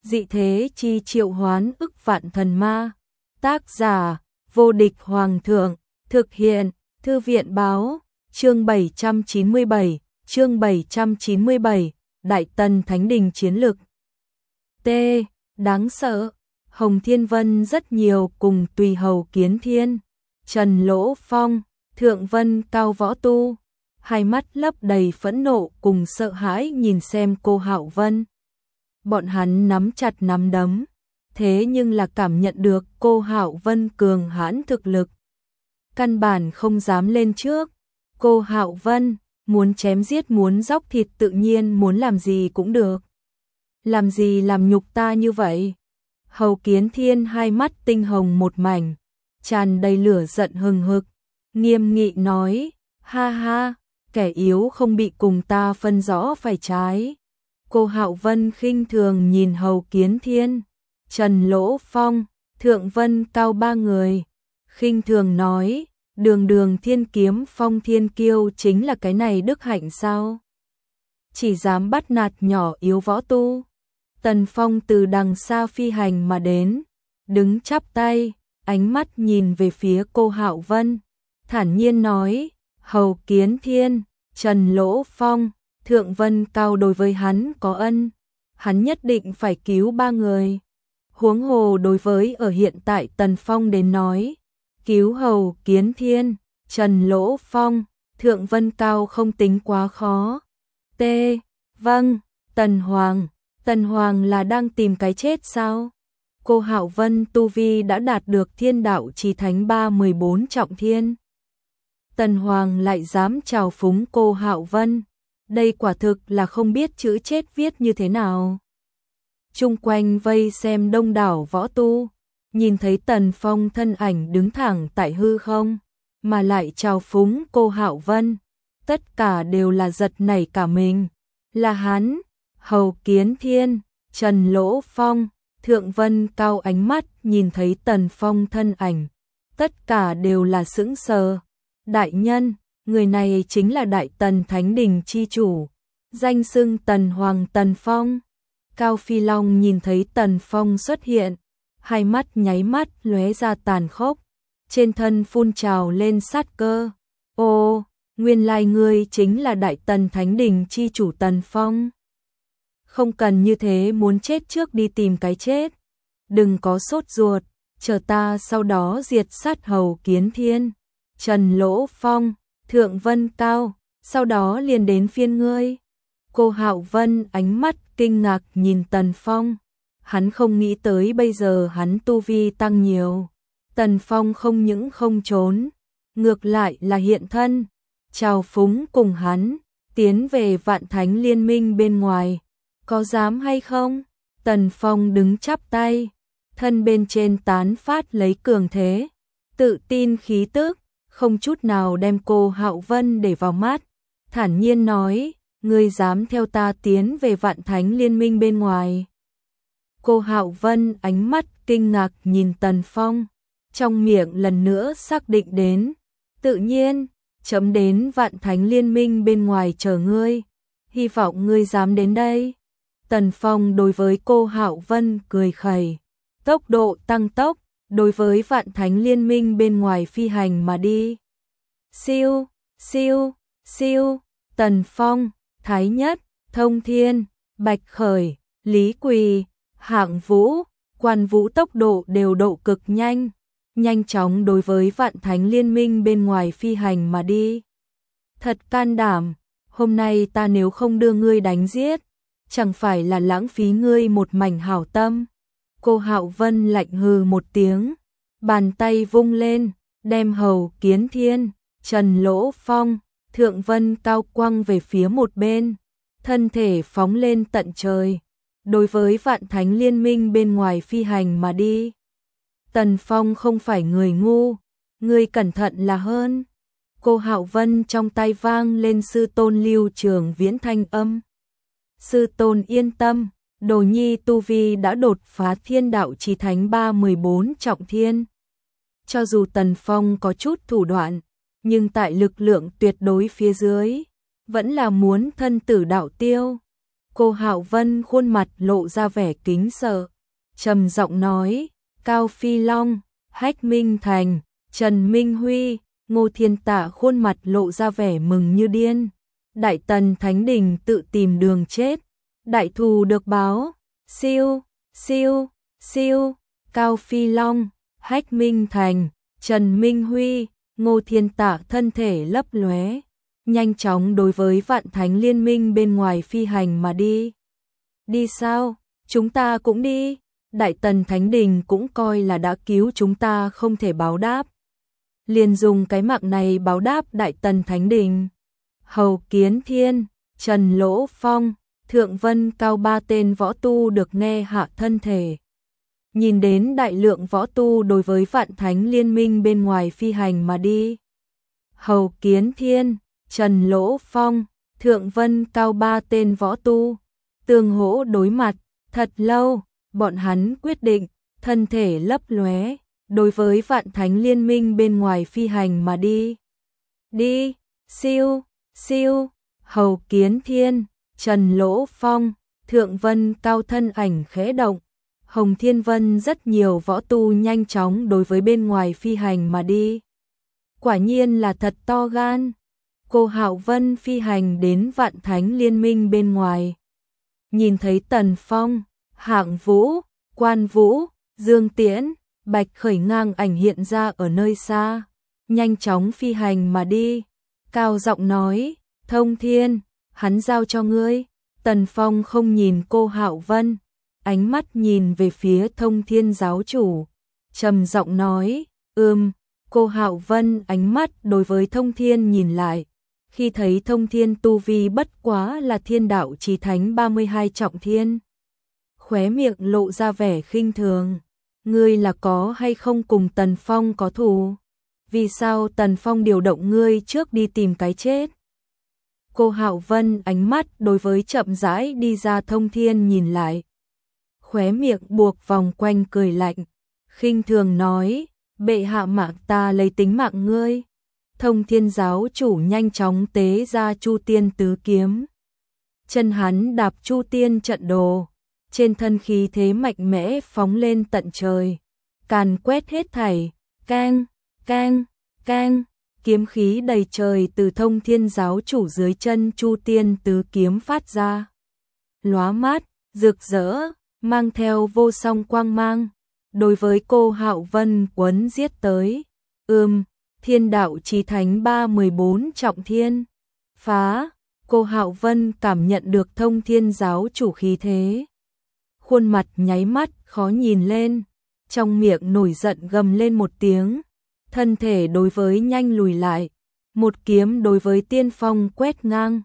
dị thế chi triệu hoán ức vạn thần ma. Tác giả, vô địch hoàng thượng, thực hiện, thư viện báo, chương 797, Đại Tần Thánh Đình chiến lực. T. Đáng sợ, Hồng Thiên Vân rất nhiều cùng Tùy Hầu Kiến Thiên, Trần Lỗ Phong, Thượng Vân Cao Võ Tu, hai mắt lấp đầy phẫn nộ cùng sợ hãi nhìn xem cô Hạo Vân. Bọn hắn nắm chặt nắm đấm, thế nhưng là cảm nhận được cô Hạo Vân cường hãn thực lực. Căn bản không dám lên trước, cô Hạo Vân muốn chém giết muốn dóc thịt tự nhiên muốn làm gì cũng được. Làm gì làm nhục ta như vậy? Hầu Kiến Thiên hai mắt tinh hồng một mảnh, tràn đầy lửa giận hừng hực, nghiêm nghị nói, ha ha, kẻ yếu không bị cùng ta phân rõ phải trái. Cô Hạo Vân khinh thường nhìn Hầu Kiến Thiên, Trần Lỗ Phong, Thượng Vân Cao ba người, khinh thường nói, đường đường thiên kiếm phong thiên kiêu chính là cái này đức hạnh sao? Chỉ dám bắt nạt nhỏ yếu võ tu. Tần Phong từ đằng xa phi hành mà đến, đứng chắp tay, ánh mắt nhìn về phía cô Hạo Vân, thản nhiên nói, Hầu Kiến Thiên, Trần Lỗ Phong, Thượng Vân Cao đối với hắn có ân, hắn nhất định phải cứu ba người. Huống hồ đối với ở hiện tại Tần Phong đến nói, cứu Hầu Kiến Thiên, Trần Lỗ Phong, Thượng Vân Cao không tính quá khó. T. Vâng, Tần Hoàng là đang tìm cái chết sao? Cô Hạo Vân tu vi đã đạt được thiên đạo chí thánh 314 trọng thiên. Tần Hoàng lại dám trào phúng cô Hạo Vân, đây quả thực là không biết chữ chết viết như thế nào. Chung quanh vây xem đông đảo võ tu, nhìn thấy Tần Phong thân ảnh đứng thẳng tại hư không, mà lại trào phúng cô Hạo Vân, tất cả đều là giật nảy cả mình, là hắn. Hầu Kiến Thiên, Trần Lỗ Phong, Thượng Vân Cao ánh mắt nhìn thấy Tần Phong thân ảnh, tất cả đều là sững sờ. Đại nhân, người này chính là Đại Tần Thánh Đình chi chủ, danh xưng Tần Hoàng Tần Phong. Cao Phi Long nhìn thấy Tần Phong xuất hiện, hai mắt nháy mắt lóe ra tàn khốc, trên thân phun trào lên sát cơ. Ô, nguyên lai ngươi chính là Đại Tần Thánh Đình chi chủ Tần Phong. Không cần như thế, muốn chết trước đi tìm cái chết. Đừng có sốt ruột, chờ ta sau đó diệt sát Hầu Kiến Thiên, Trần Lỗ Phong, Thượng Vân Cao, sau đó liền đến phiên ngươi. Cô Hạo Vân ánh mắt kinh ngạc nhìn Tần Phong, hắn không nghĩ tới bây giờ hắn tu vi tăng nhiều. Tần Phong không những không trốn, ngược lại là hiện thân, chào phúng cùng hắn, tiến về Vạn Thánh Liên Minh bên ngoài. Có dám hay không? Tần Phong đứng chắp tay, thân bên trên tán phát lấy cường thế, tự tin khí tức, không chút nào đem cô Hạo Vân để vào mắt, thản nhiên nói, ngươi dám theo ta tiến về Vạn Thánh Liên Minh bên ngoài. Cô Hạo Vân ánh mắt kinh ngạc nhìn Tần Phong, trong miệng lần nữa xác định đến, tự nhiên, chấm đến Vạn Thánh Liên Minh bên ngoài chờ ngươi, hy vọng ngươi dám đến đây. Tần Phong đối với cô Hạo Vân cười khẩy, tốc độ tăng tốc, đối với Vạn Thánh Liên Minh bên ngoài phi hành mà đi. Siêu, siêu, siêu, Tần Phong, Thái Nhất, Thông Thiên, Bạch Khởi, Lý Quỳ, Hạng Vũ, Quan Vũ tốc độ đều độ cực nhanh, nhanh chóng đối với Vạn Thánh Liên Minh bên ngoài phi hành mà đi. Thật can đảm, hôm nay ta nếu không đưa ngươi đánh giết, chẳng phải là lãng phí ngươi một mảnh hảo tâm. Cô Hạo Vân lạnh hừ một tiếng, bàn tay vung lên, đem Hầu Kiến Thiên, Trần Lỗ Phong, Thượng Vân Cao quăng về phía một bên, thân thể phóng lên tận trời, đối với Vạn Thánh Liên Minh bên ngoài phi hành mà đi. Tần Phong không phải người ngu, ngươi cẩn thận là hơn. Cô Hạo Vân trong tay vang lên sư tôn Lưu Trường Viễn thanh âm. Sư tôn yên tâm, đồ nhi tu vi đã đột phá thiên đạo chí thánh 314 trọng thiên. Cho dù Tần Phong có chút thủ đoạn, nhưng tại lực lượng tuyệt đối phía dưới, vẫn là muốn thân tử đạo tiêu. Cô Hạo Vân khuôn mặt lộ ra vẻ kính sợ, trầm giọng nói, Cao Phi Long, Hách Minh Thành, Trần Minh Huy, Ngô Thiên Tạ khuôn mặt lộ ra vẻ mừng như điên. Đại Tần Thánh Đình tự tìm đường chết, đại thù được báo, siêu, siêu, siêu, Cao Phi Long, Hách Minh Thành, Trần Minh Huy, Ngô Thiên Tạ thân thể lấp lóe, nhanh chóng đối với Vạn Thánh Liên Minh bên ngoài phi hành mà đi. Đi sao? Chúng ta cũng đi. Đại Tần Thánh Đình cũng coi là đã cứu chúng ta, không thể báo đáp. Liền dùng cái mạng này báo đáp Đại Tần Thánh Đình. Hầu Kiến Thiên, Trần Lỗ Phong, Thượng Vân Cao ba tên võ tu được nghe hạ thân thể. Nhìn đến đại lượng võ tu đối với Vạn Thánh Liên Minh bên ngoài phi hành mà đi. Hầu Kiến Thiên, Trần Lỗ Phong, Thượng Vân Cao ba tên võ tu, tương hỗ đối mặt, thật lâu, bọn hắn quyết định, thân thể lấp lóe, đối với Vạn Thánh Liên Minh bên ngoài phi hành mà đi. Đi, siêu, siêu, Hầu Kiến Thiên, Trần Lỗ Phong, Thượng Vân Cao thân ảnh khẽ động, Hồng Thiên Vân rất nhiều võ tu nhanh chóng đối với bên ngoài phi hành mà đi. Quả nhiên là thật to gan. Cô Hạo Vân phi hành đến Vạn Thánh Liên Minh bên ngoài. Nhìn thấy Tần Phong, Hạng Vũ, Quan Vũ, Dương Tiễn, Bạch Khởi ngang ảnh hiện ra ở nơi xa, nhanh chóng phi hành mà đi. Cao giọng nói, Thông Thiên, hắn giao cho ngươi. Tần Phong không nhìn cô Hạo Vân, ánh mắt nhìn về phía Thông Thiên giáo chủ, trầm giọng nói, cô Hạo Vân ánh mắt đối với Thông Thiên nhìn lại, khi thấy Thông Thiên tu vi bất quá là Thiên Đạo Chí Thánh 32 trọng thiên. Khóe miệng lộ ra vẻ khinh thường, ngươi là có hay không cùng Tần Phong có thù? Vì sao Tần Phong điều động ngươi trước đi tìm cái chết? Cô Hạo Vân ánh mắt đối với chậm rãi đi ra Thông Thiên nhìn lại. Khóe miệng buộc vòng quanh cười lạnh, khinh thường nói, bệ hạ mạng ta lấy tính mạng ngươi. Thông Thiên giáo chủ nhanh chóng tế ra Chu Tiên tứ kiếm. Chân hắn đạp Chu Tiên trận đồ, trên thân khí thế mạnh mẽ phóng lên tận trời, càn quét hết thảy, cang, cang, cang, kiếm khí đầy trời từ Thông Thiên giáo chủ dưới chân Chu Tiên tứ kiếm phát ra. Lóa mắt, rực rỡ, mang theo vô song quang mang, đối với cô Hạo Vân quấn giết tới. Thiên Đạo Chí Thánh 314 trọng thiên. Phá, cô Hạo Vân cảm nhận được Thông Thiên giáo chủ khí thế. Khuôn mặt nháy mắt khó nhìn lên, trong miệng nổi giận gầm lên một tiếng, thân thể đối với nhanh lùi lại, một kiếm đối với Tiên Phong quét ngang.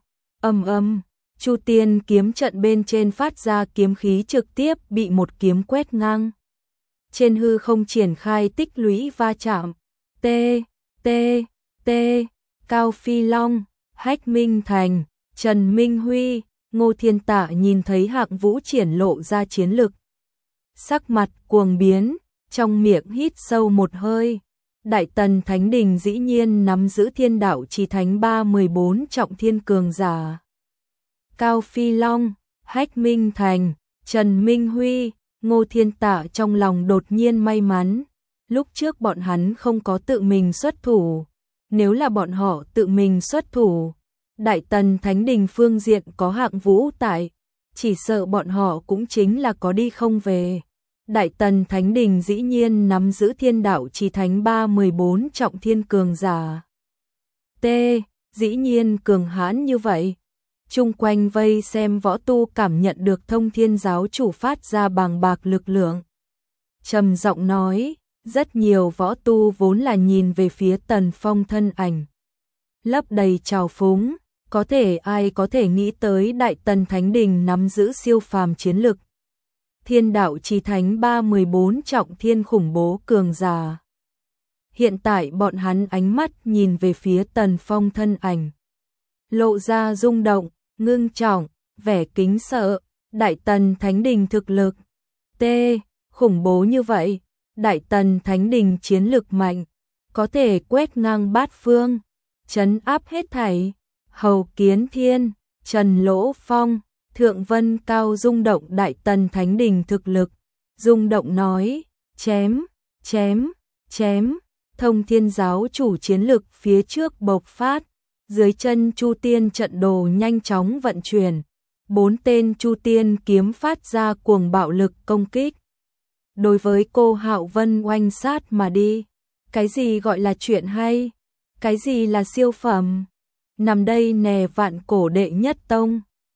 Chu Tiên kiếm trận bên trên phát ra kiếm khí trực tiếp bị một kiếm quét ngang. Trên hư không triển khai tích lũy va chạm. T, T, T, Cao Phi Long, Hách Minh Thành, Trần Minh Huy, Ngô Thiên Tạ nhìn thấy Hạng Vũ triển lộ ra chiến lực. Sắc mặt cuồng biến, trong miệng hít sâu một hơi. Đại Tần Thánh Đình dĩ nhiên nắm giữ Thiên Đạo Chí Thánh 314 trọng thiên cường giả. Cao Phi Long, Hách Minh Thành, Trần Minh Huy, Ngô Thiên Tạ trong lòng đột nhiên may mắn. Lúc trước bọn hắn không có tự mình xuất thủ. Nếu là bọn họ tự mình xuất thủ, Đại Tần Thánh Đình phương diện có Hạng Vũ tại, chỉ sợ bọn họ cũng chính là có đi không về. Đại Tần Thánh Đình dĩ nhiên nắm giữ Thiên Đạo Chí Thánh 314 trọng thiên cường giả. T, dĩ nhiên cường hãn như vậy. Chung quanh vây xem võ tu cảm nhận được Thông Thiên giáo chủ phát ra bàng bạc lực lượng. Trầm giọng nói, rất nhiều võ tu vốn là nhìn về phía Tần Phong thân ảnh, lấp đầy trào phúng, ai có thể nghĩ tới Đại Tần Thánh Đình nắm giữ siêu phàm chiến lực. Thiên Đạo Chí Thánh 314 trọng thiên khủng bố cường giả. Hiện tại bọn hắn ánh mắt nhìn về phía Tần Phong thân ảnh, lộ ra rung động, ngưng trọng, vẻ kính sợ. Đại Tần Thánh Đình thực lực T, khủng bố như vậy. Đại Tần Thánh Đình chiến lực mạnh, có thể quét ngang bát phương, trấn áp hết thảy. Hầu Kiến Thiên, Trần Lỗ Phong, Thượng Vân Cao rung động Đại Tần Thánh Đình thực lực, rung động nói, chém, chém, chém, Thông Thiên giáo chủ chiến lực phía trước bộc phát, dưới chân Chu Tiên trận đồ nhanh chóng vận chuyển, 4 tên Chu Tiên kiếm phát ra cuồng bạo lực công kích. Đối với cô Hạo Vân oanh sát mà đi. Cái gì gọi là chuyện hay? Cái gì là siêu phẩm? Nằm đây nè vạn cổ đệ nhất tông.